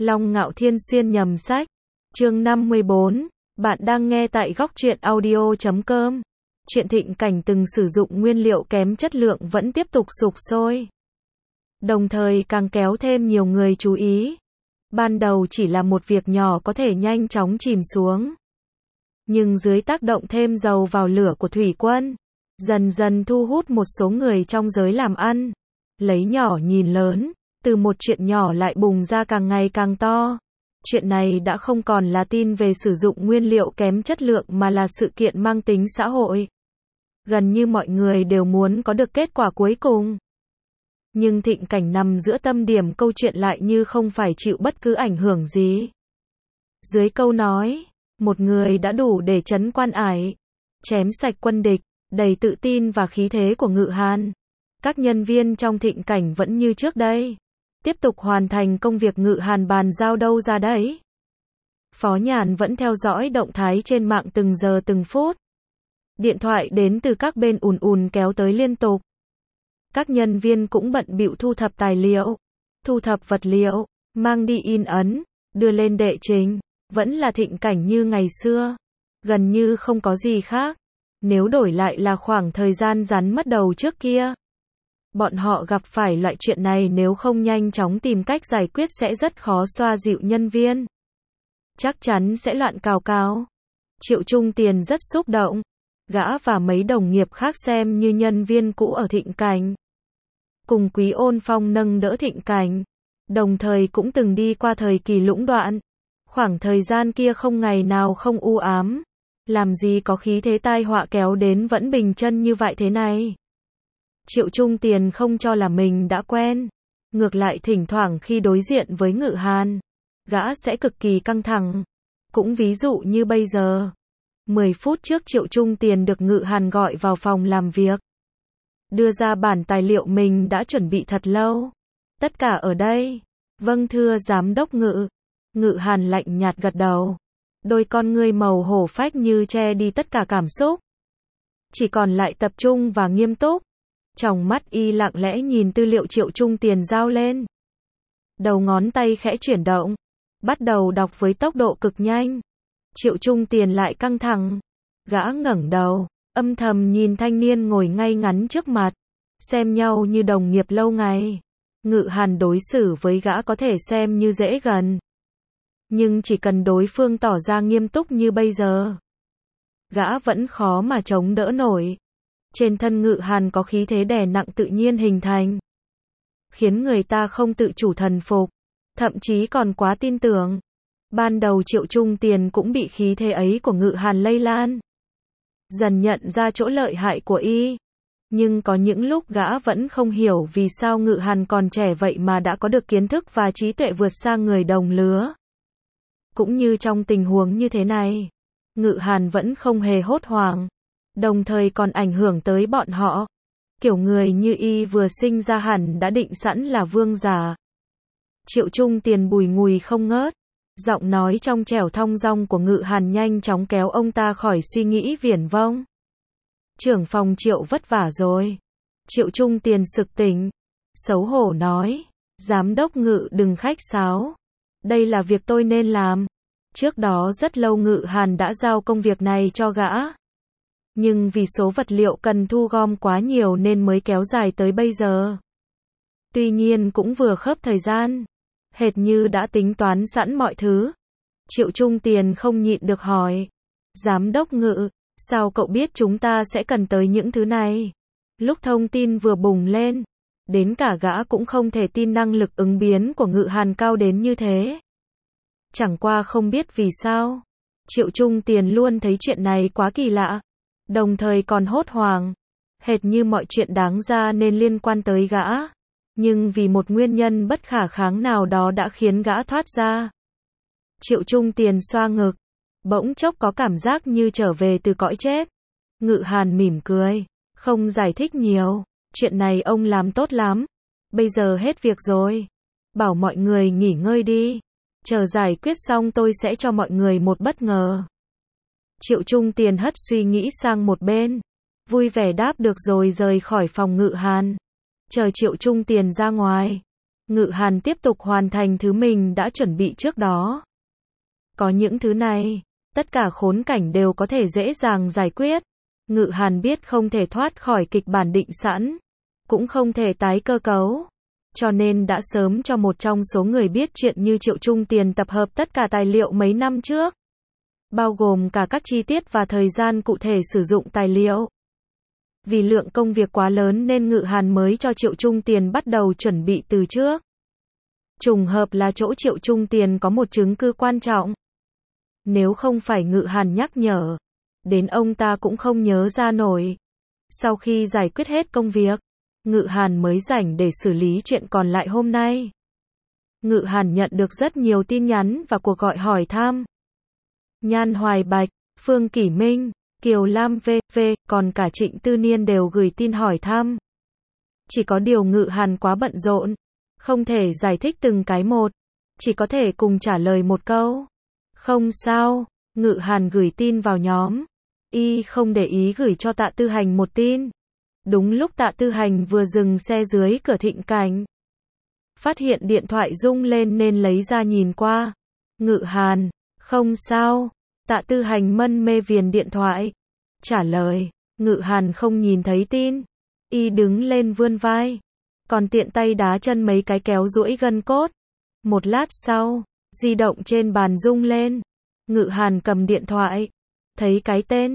Long Ngạo Thiên xuyên nhầm sách. Chương 54. Bạn đang nghe tại góc truyện audio.com. Chuyện Thịnh Cảnh từng sử dụng nguyên liệu kém chất lượng vẫn tiếp tục sục sôi. Đồng thời càng kéo thêm nhiều người chú ý. Ban đầu chỉ là một việc nhỏ có thể nhanh chóng chìm xuống. Nhưng dưới tác động thêm dầu vào lửa của thủy quân, dần dần thu hút một số người trong giới làm ăn. Lấy nhỏ nhìn lớn, từ một chuyện nhỏ lại bùng ra càng ngày càng to. Chuyện này đã không còn là tin về sử dụng nguyên liệu kém chất lượng mà là sự kiện mang tính xã hội. Gần như mọi người đều muốn có được kết quả cuối cùng. Nhưng Thịnh Cảnh nằm giữa tâm điểm câu chuyện lại như không phải chịu bất cứ ảnh hưởng gì. Dưới câu nói, một người đã đủ để trấn quan ải, chém sạch quân địch, đầy tự tin và khí thế của Ngự Hàn. Các nhân viên trong Thịnh Cảnh vẫn như trước đây, tiếp tục hoàn thành công việc Ngự Hàn bàn giao đâu ra đấy. Phó Nhàn vẫn theo dõi động thái trên mạng từng giờ từng phút. Điện thoại đến từ các bên ùn ùn kéo tới liên tục. Các nhân viên cũng bận bịu thu thập tài liệu, thu thập vật liệu, mang đi in ấn, đưa lên đệ trình. Vẫn là Thịnh Cảnh như ngày xưa, gần như không có gì khác. Nếu đổi lại là khoảng thời gian rắn mất đầu trước kia, bọn họ gặp phải loại chuyện này nếu không nhanh chóng tìm cách giải quyết sẽ rất khó xoa dịu nhân viên. Chắc chắn sẽ loạn cào cào. Triệu Trung Tiền rất xúc động. Gã và mấy đồng nghiệp khác xem như nhân viên cũ ở Thịnh Cảnh. Cùng Quý Ôn Phong nâng đỡ Thịnh Cảnh. Đồng thời cũng từng đi qua thời kỳ lũng đoạn. Khoảng thời gian kia không ngày nào không u ám. Làm gì có khí thế tai họa kéo đến vẫn bình chân như vậy thế này. Triệu Trung Tiền không cho là mình đã quen. Ngược lại thỉnh thoảng khi đối diện với Ngự Hàn, gã sẽ cực kỳ căng thẳng. Cũng ví dụ như bây giờ. 10 phút trước Triệu Trung Tiền được Ngự Hàn gọi vào phòng làm việc. Đưa ra bản tài liệu mình đã chuẩn bị thật lâu. Tất cả ở đây. Vâng thưa giám đốc Ngự. Ngự Hàn lạnh nhạt gật đầu. Đôi con ngươi màu hổ phách như che đi tất cả cảm xúc. Chỉ còn lại tập trung và nghiêm túc. Trong mắt y lặng lẽ nhìn tư liệu Triệu Trung Tiền giao lên. Đầu ngón tay khẽ chuyển động. Bắt đầu đọc với tốc độ cực nhanh. Triệu Trung Tiền lại căng thẳng. Gã ngẩng đầu, âm thầm nhìn thanh niên ngồi ngay ngắn trước mặt. Xem nhau như đồng nghiệp lâu ngày. Ngự Hàn đối xử với gã có thể xem như dễ gần. Nhưng chỉ cần đối phương tỏ ra nghiêm túc như bây giờ, gã vẫn khó mà chống đỡ nổi. Trên thân Ngự Hàn có khí thế đè nặng tự nhiên hình thành, khiến người ta không tự chủ thần phục, thậm chí còn quá tin tưởng. Ban đầu Triệu Trung Tiền cũng bị khí thế ấy của Ngự Hàn lây lan, dần nhận ra chỗ lợi hại của y. Nhưng có những lúc gã vẫn không hiểu vì sao Ngự Hàn còn trẻ vậy mà đã có được kiến thức và trí tuệ vượt xa người đồng lứa. Cũng như trong tình huống như thế này, Ngự Hàn vẫn không hề hốt hoảng, đồng thời còn ảnh hưởng tới bọn họ. Kiểu người như y vừa sinh ra hẳn đã định sẵn là vương giả. Triệu Trung Tiền bùi ngùi không ngớt. Giọng nói trong trẻo thong dong của Ngự Hàn nhanh chóng kéo ông ta khỏi suy nghĩ viển vông. Trưởng phòng Triệu vất vả rồi. Triệu Trung Tiền sực tỉnh, xấu hổ nói. Giám đốc Ngự đừng khách sáo. Đây là việc tôi nên làm. Trước đó rất lâu Ngự Hàn đã giao công việc này cho gã. Nhưng vì số vật liệu cần thu gom quá nhiều nên mới kéo dài tới bây giờ. Tuy nhiên cũng vừa khớp thời gian. Hệt như đã tính toán sẵn mọi thứ. Triệu Trung Tiền không nhịn được hỏi. Giám đốc Ngự, sao cậu biết chúng ta sẽ cần tới những thứ này? Lúc thông tin vừa bùng lên, đến cả gã cũng không thể tin năng lực ứng biến của Ngự Hàn cao đến như thế. Chẳng qua không biết vì sao, Triệu Trung Tiền luôn thấy chuyện này quá kỳ lạ, đồng thời còn hốt hoảng, hệt như mọi chuyện đáng ra nên liên quan tới gã. Nhưng vì một nguyên nhân bất khả kháng nào đó đã khiến gã thoát ra. Triệu Trung Tiền xoa ngực, bỗng chốc có cảm giác như trở về từ cõi chết. Ngự Hàn mỉm cười, không giải thích nhiều, chuyện này ông làm tốt lắm. Bây giờ hết việc rồi, bảo mọi người nghỉ ngơi đi. Chờ giải quyết xong tôi sẽ cho mọi người một bất ngờ. Triệu Trung Tiền hất suy nghĩ sang một bên, vui vẻ đáp được rồi rời khỏi phòng Ngự Hàn. Chờ Triệu Trung Tiền ra ngoài, Ngự Hàn tiếp tục hoàn thành thứ mình đã chuẩn bị trước đó. Có những thứ này, tất cả khốn cảnh đều có thể dễ dàng giải quyết. Ngự Hàn biết không thể thoát khỏi kịch bản định sẵn, cũng không thể tái cơ cấu. Cho nên đã sớm cho một trong số người biết chuyện như Triệu Trung Tiền tập hợp tất cả tài liệu mấy năm trước, bao gồm cả các chi tiết và thời gian cụ thể sử dụng tài liệu. Vì lượng công việc quá lớn nên Ngự Hàn mới cho Triệu Trung Tiền bắt đầu chuẩn bị từ trước. Trùng hợp là chỗ Triệu Trung Tiền có một chứng cứ quan trọng. Nếu không phải Ngự Hàn nhắc nhở, đến ông ta cũng không nhớ ra nổi. Sau khi giải quyết hết công việc, Ngự Hàn mới rảnh để xử lý chuyện còn lại hôm nay. Ngự Hàn nhận được rất nhiều tin nhắn và cuộc gọi hỏi thăm. Nhan Hoài Bạch, Phương Kỷ Minh, Kiều Lam v.v. còn cả Trịnh Tư Niên đều gửi tin hỏi thăm. Chỉ có điều Ngự Hàn quá bận rộn, không thể giải thích từng cái một, chỉ có thể cùng trả lời một câu. Không sao, Ngự Hàn gửi tin vào nhóm. Y không để ý gửi cho Tạ Tư Hành một tin. Đúng lúc Tạ Tư Hành vừa dừng xe dưới cửa Thịnh Cảnh, phát hiện điện thoại rung lên nên lấy ra nhìn qua. Ngự Hàn, không sao. Tạ Tư Hành mân mê viền điện thoại, trả lời. Ngự Hàn không nhìn thấy tin. Y đứng lên vươn vai, còn tiện tay đá chân mấy cái kéo duỗi gân cốt. Một lát sau, di động trên bàn rung lên. Ngự Hàn cầm điện thoại, thấy cái tên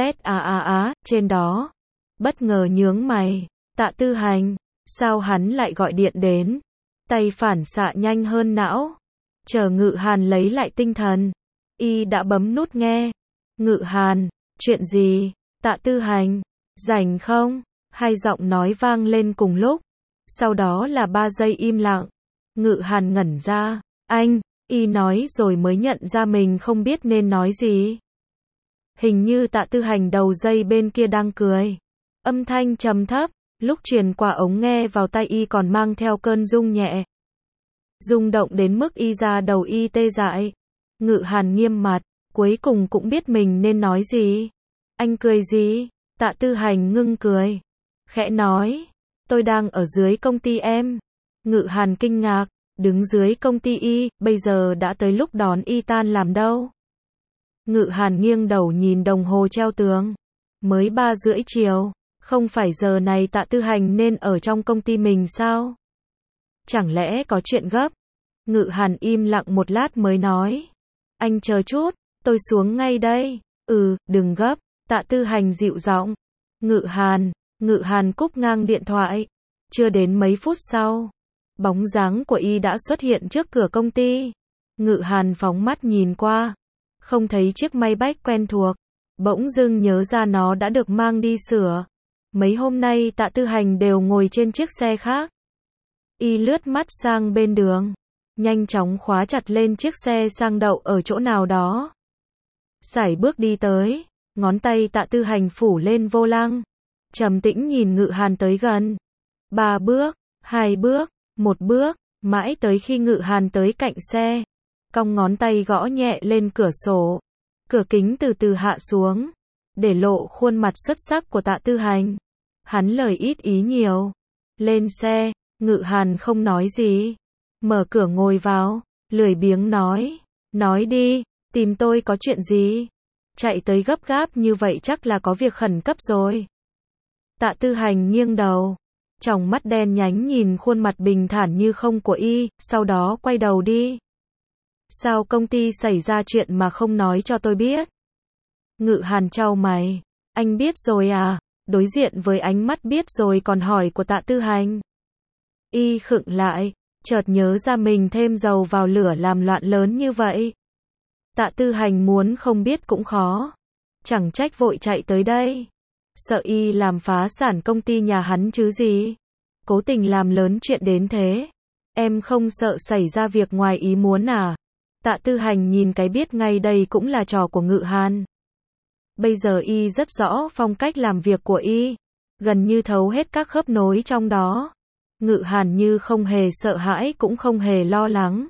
ZAAA trên đó, bất ngờ nhướng mày. Tạ Tư Hành, sao hắn lại gọi điện đến? Tay phản xạ nhanh hơn não. Chờ Ngự Hàn lấy lại tinh thần, Y đã bấm nút nghe. Ngự Hàn, chuyện gì? Tạ Tư Hành, rảnh không? Hai giọng nói vang lên cùng lúc. Sau đó là 3 giây im lặng. Ngự Hàn ngẩn ra. Anh, Y nói rồi mới nhận ra mình không biết nên nói gì. Hình như Tạ Tư Hành đầu dây bên kia đang cười. Âm thanh trầm thấp, lúc truyền qua ống nghe vào tai Y còn mang theo cơn rung nhẹ. Rung động đến mức Y ra đầu Y tê dại. Ngự Hàn nghiêm mặt, cuối cùng cũng biết mình nên nói gì. Anh cười gì? Tạ Tư Hành ngưng cười, khẽ nói, tôi đang ở dưới công ty em. Ngự Hàn kinh ngạc, đứng dưới công ty Y, bây giờ đã tới lúc đón Y tan làm đâu. Ngự Hàn nghiêng đầu nhìn đồng hồ treo tường, mới 3:30 chiều, không phải giờ này Tạ Tư Hành nên ở trong công ty mình sao? Chẳng lẽ có chuyện gấp? Ngự Hàn im lặng một lát mới nói, anh chờ chút, tôi xuống ngay đây. Đừng gấp. Tạ Tư Hành dịu giọng. Ngự Hàn cúp ngang điện thoại. Chưa đến mấy phút sau, bóng dáng của Y đã xuất hiện trước cửa công ty. Ngự Hàn phóng mắt nhìn qua, không thấy chiếc Maybach quen thuộc, bỗng dưng nhớ ra nó đã được mang đi sửa. Mấy hôm nay Tạ Tư Hành đều ngồi trên chiếc xe khác. Y lướt mắt sang bên đường, nhanh chóng khóa chặt lên chiếc xe sang đậu ở chỗ nào đó. Sải bước đi tới, ngón tay Tạ Tư Hành phủ lên vô lăng, trầm tĩnh nhìn Ngự Hàn tới gần. 3 bước, 2 bước, 1 bước, mãi tới khi Ngự Hàn tới cạnh xe, cong ngón tay gõ nhẹ lên cửa sổ. Cửa kính từ từ hạ xuống, để lộ khuôn mặt xuất sắc của Tạ Tư Hành. Hắn lời ít ý nhiều. Lên xe, Ngự Hàn không nói gì, mở cửa ngồi vào, lười biếng nói đi, tìm tôi có chuyện gì? Chạy tới gấp gáp như vậy chắc là có việc khẩn cấp rồi. Tạ Tư Hành nghiêng đầu, tròng mắt đen nhánh nhìn khuôn mặt bình thản như không của Y, sau đó quay đầu đi. Sao công ty xảy ra chuyện mà không nói cho tôi biết? Ngự Hàn chau mày, anh biết rồi à? Đối diện với ánh mắt biết rồi còn hỏi của Tạ Tư Hành. Y khựng lại, chợt nhớ ra mình thêm dầu vào lửa làm loạn lớn như vậy. Tạ Tư Hành muốn không biết cũng khó, chẳng trách vội chạy tới đây. Sợ Y làm phá sản công ty nhà hắn chứ gì. Cố tình làm lớn chuyện đến thế. Em không sợ xảy ra việc ngoài ý muốn à? Tạ Tư Hành nhìn cái biết ngay đây cũng là trò của Ngự Hàn. Bây giờ Y rất rõ phong cách làm việc của Y, gần như thấu hết các khớp nối trong đó. Ngự Hàn như không hề sợ hãi cũng không hề lo lắng.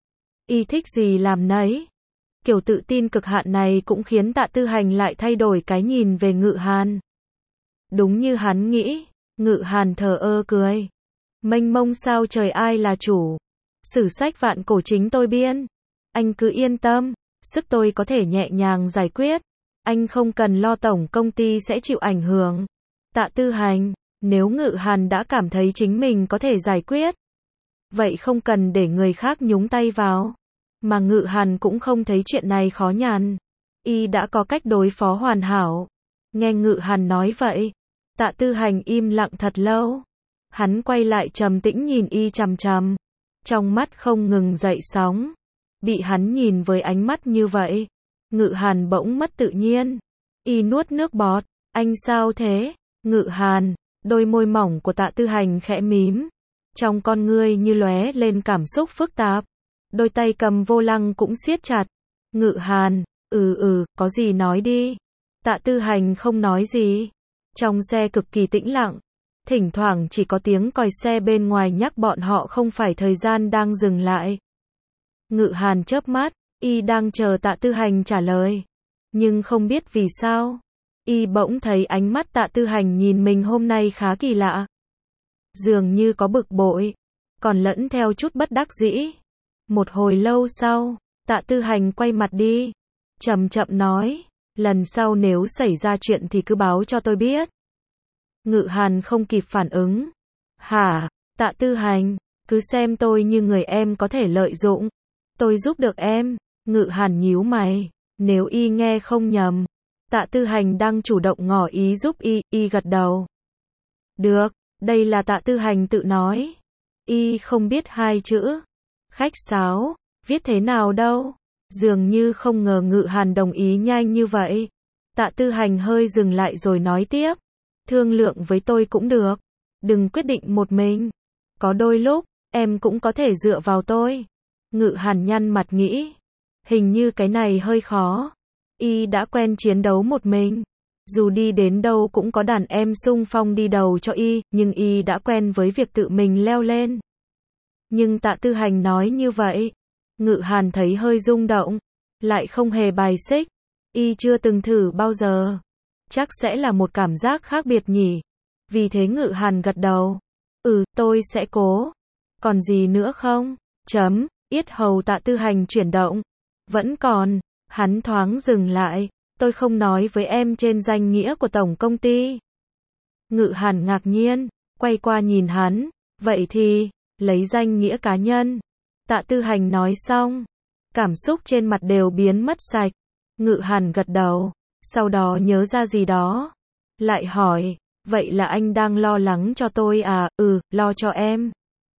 Y thích gì làm nấy. Kiểu tự tin cực hạn này cũng khiến Tạ Tư Hành lại thay đổi cái nhìn về Ngự Hàn. Đúng như hắn nghĩ, Ngự Hàn thờ ơ cười. Mênh mông sao trời ai là chủ. Sử sách vạn cổ chính tôi biên. Anh cứ yên tâm, sức tôi có thể nhẹ nhàng giải quyết. Anh không cần lo tổng công ty sẽ chịu ảnh hưởng. Tạ Tư Hành, nếu Ngự Hàn đã cảm thấy chính mình có thể giải quyết, vậy không cần để người khác nhúng tay vào. Mà Ngự Hàn cũng không thấy chuyện này khó nhằn. Y đã có cách đối phó hoàn hảo. Nghe Ngự Hàn nói vậy, Tạ Tư Hành im lặng thật lâu. Hắn quay lại trầm tĩnh nhìn Y chằm chằm. Trong mắt không ngừng dậy sóng. Bị hắn nhìn với ánh mắt như vậy, Ngự Hàn bỗng mất tự nhiên. Y nuốt nước bọt. Anh sao thế? Ngự Hàn, đôi môi mỏng của Tạ Tư Hành khẽ mím. Trong con ngươi như lóe lên cảm xúc phức tạp. Đôi tay cầm vô lăng cũng siết chặt. Ngự Hàn, có gì nói đi. Tạ Tư Hành không nói gì. Trong xe cực kỳ tĩnh lặng. Thỉnh thoảng chỉ có tiếng còi xe bên ngoài nhắc bọn họ không phải thời gian đang dừng lại. Ngự Hàn chớp mắt, Y đang chờ Tạ Tư Hành trả lời. Nhưng không biết vì sao, Y bỗng thấy ánh mắt Tạ Tư Hành nhìn mình hôm nay khá kỳ lạ. Dường như có bực bội, còn lẫn theo chút bất đắc dĩ. Một hồi lâu sau, Tạ Tư Hành quay mặt đi, chậm chậm nói, lần sau nếu xảy ra chuyện thì cứ báo cho tôi biết. Ngự Hàn không kịp phản ứng. Hả, Tạ Tư Hành, cứ xem tôi như người em có thể lợi dụng. Tôi giúp được em. Ngự Hàn nhíu mày. Nếu Y nghe không nhầm, Tạ Tư Hành đang chủ động ngỏ ý giúp Y gật đầu. Được, đây là Tạ Tư Hành tự nói. Y không biết hai chữ. Khách sáo, viết thế nào đâu. Dường như không ngờ Ngự Hàn đồng ý nhanh như vậy. Tạ Tư Hành hơi dừng lại rồi nói tiếp. Thương lượng với tôi cũng được. Đừng quyết định một mình. Có đôi lúc, em cũng có thể dựa vào tôi. Ngự Hàn nhăn mặt nghĩ. Hình như cái này hơi khó. Y đã quen chiến đấu một mình. Dù đi đến đâu cũng có đàn em xung phong đi đầu cho Y, nhưng Y đã quen với việc tự mình leo lên. Nhưng Tạ Tư Hành nói như vậy, Ngự Hàn thấy hơi rung động, lại không hề bài xích. Y chưa từng thử bao giờ. Chắc sẽ là một cảm giác khác biệt nhỉ. Vì thế Ngự Hàn gật đầu. Tôi sẽ cố. Còn gì nữa không? Yết hầu Tạ Tư Hành chuyển động. Vẫn còn. Hắn thoáng dừng lại. Tôi không nói với em trên danh nghĩa của tổng công ty. Ngự Hàn ngạc nhiên, quay qua nhìn hắn. Vậy thì, lấy danh nghĩa cá nhân. Tạ Tư Hành nói xong. Cảm xúc trên mặt đều biến mất sạch. Ngự Hàn gật đầu. Sau đó nhớ ra gì đó. Lại hỏi, vậy là anh đang lo lắng cho tôi à? Lo cho em.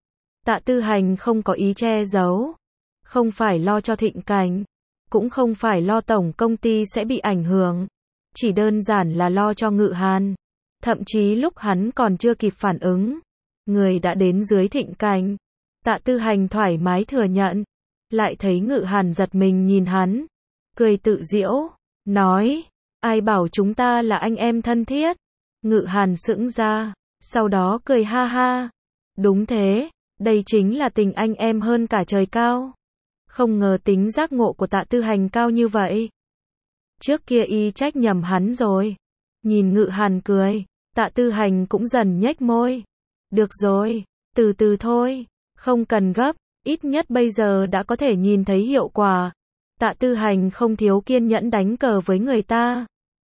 Tạ Tư Hành không có ý che giấu. Không phải lo cho Thịnh Cảnh. Cũng không phải lo tổng công ty sẽ bị ảnh hưởng. Chỉ đơn giản là lo cho Ngự Hàn. Thậm chí lúc hắn còn chưa kịp phản ứng, người đã đến dưới Thịnh Cảnh. Tạ Tư Hành thoải mái thừa nhận. Lại thấy Ngự Hàn giật mình nhìn hắn. Cười tự giễu. Nói, ai bảo chúng ta là anh em thân thiết. Ngự Hàn sững ra. Sau đó cười ha ha. Đúng thế, đây chính là tình anh em hơn cả trời cao. Không ngờ tính giác ngộ của Tạ Tư Hành cao như vậy. Trước kia Y trách nhầm hắn rồi. Nhìn Ngự Hàn cười, Tạ Tư Hành cũng dần nhếch môi. Được rồi, từ từ thôi, không cần gấp, ít nhất bây giờ đã có thể nhìn thấy hiệu quả. Tạ Tư Hành không thiếu kiên nhẫn đánh cờ với người ta.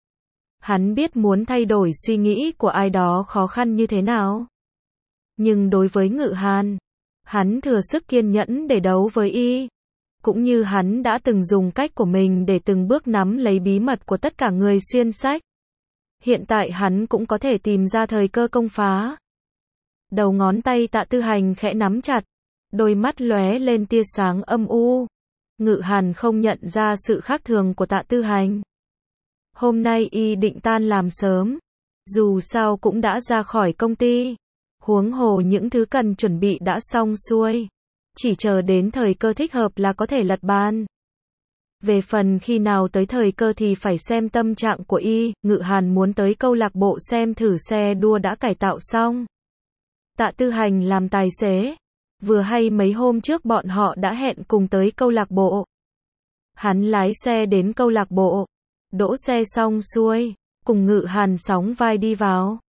Hắn biết muốn thay đổi suy nghĩ của ai đó khó khăn như thế nào. Nhưng đối với Ngự Hàn, hắn thừa sức kiên nhẫn để đấu với Y. Cũng như hắn đã từng dùng cách của mình để từng bước nắm lấy bí mật của tất cả người xuyên sách. Hiện tại hắn cũng có thể tìm ra thời cơ công phá. Đầu ngón tay Tạ Tư Hành khẽ nắm chặt. Đôi mắt lóe lên tia sáng âm u. Ngự Hàn không nhận ra sự khác thường của Tạ Tư Hành. Hôm nay Y định tan làm sớm. Dù sao cũng đã ra khỏi công ty. Huống hồ những thứ cần chuẩn bị đã xong xuôi. Chỉ chờ đến thời cơ thích hợp là có thể lật bàn. Về phần khi nào tới thời cơ thì phải xem tâm trạng của Y. Ngự Hàn muốn tới câu lạc bộ xem thử xe đua đã cải tạo xong. Tạ Tư Hành làm tài xế. Vừa hay mấy hôm trước bọn họ đã hẹn cùng tới câu lạc bộ. Hắn lái xe đến câu lạc bộ. Đỗ xe xong xuôi, cùng Ngự Hàn sóng vai đi vào.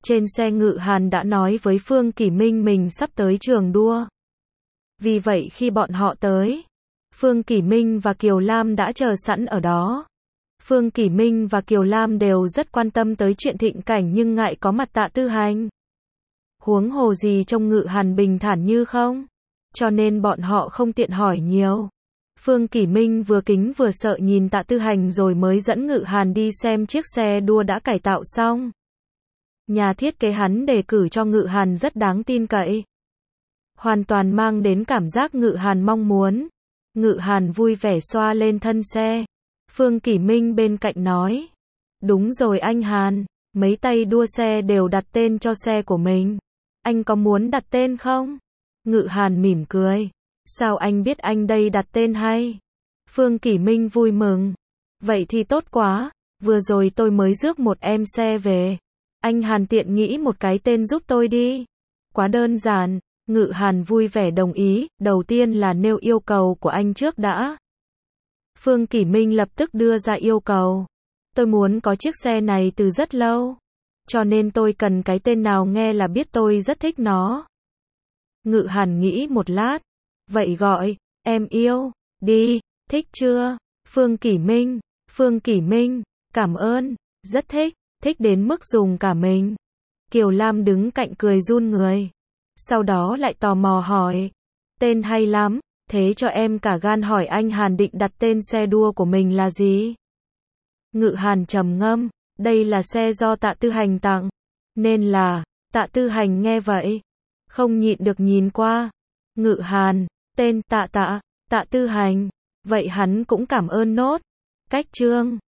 Trên xe Ngự Hàn đã nói với Phương Kỷ Minh mình sắp tới trường đua. Vì vậy khi bọn họ tới, Phương Kỷ Minh và Kiều Lam đã chờ sẵn ở đó. Phương Kỷ Minh và Kiều Lam đều rất quan tâm tới chuyện Thịnh Cảnh nhưng ngại có mặt Tạ Tư Hành. Huống hồ gì trông Ngự Hàn bình thản như không, cho nên bọn họ không tiện hỏi nhiều. Phương Kỷ Minh vừa kính vừa sợ nhìn Tạ Tư Hành rồi mới dẫn Ngự Hàn đi xem chiếc xe đua đã cải tạo xong. Nhà thiết kế hắn đề cử cho Ngự Hàn rất đáng tin cậy, hoàn toàn mang đến cảm giác Ngự Hàn mong muốn. Ngự Hàn vui vẻ xoa lên thân xe. Phương Kỷ Minh bên cạnh nói, đúng rồi anh Hàn, mấy tay đua xe đều đặt tên cho xe của mình. Anh có muốn đặt tên không? Ngự Hàn mỉm cười, sao anh biết anh đây đặt tên hay? Phương Kỷ Minh vui mừng, vậy thì tốt quá, vừa rồi tôi mới rước một em xe về. Anh Hàn tiện nghĩ một cái tên giúp tôi đi. Quá đơn giản. Ngự Hàn vui vẻ đồng ý, đầu tiên là nêu yêu cầu của anh trước đã. Phương Kỷ Minh lập tức đưa ra yêu cầu. Tôi muốn có chiếc xe này từ rất lâu, cho nên tôi cần cái tên nào nghe là biết tôi rất thích nó. Ngự Hàn nghĩ một lát, vậy gọi, em yêu, đi, thích chưa? Phương Kỷ Minh, cảm ơn, rất thích, thích đến mức dùng cả mình. Kiều Lam đứng cạnh cười run người. Sau đó lại tò mò hỏi, tên hay lắm, thế cho em cả gan hỏi anh Hàn định đặt tên xe đua của mình là gì? Ngự Hàn trầm ngâm, đây là xe do Tạ Tư Hành tặng, nên là, Tạ Tư Hành nghe vậy, không nhịn được nhìn qua. Ngự Hàn, tên Tạ Tư Hành, vậy hắn cũng cảm ơn nốt. Cách chương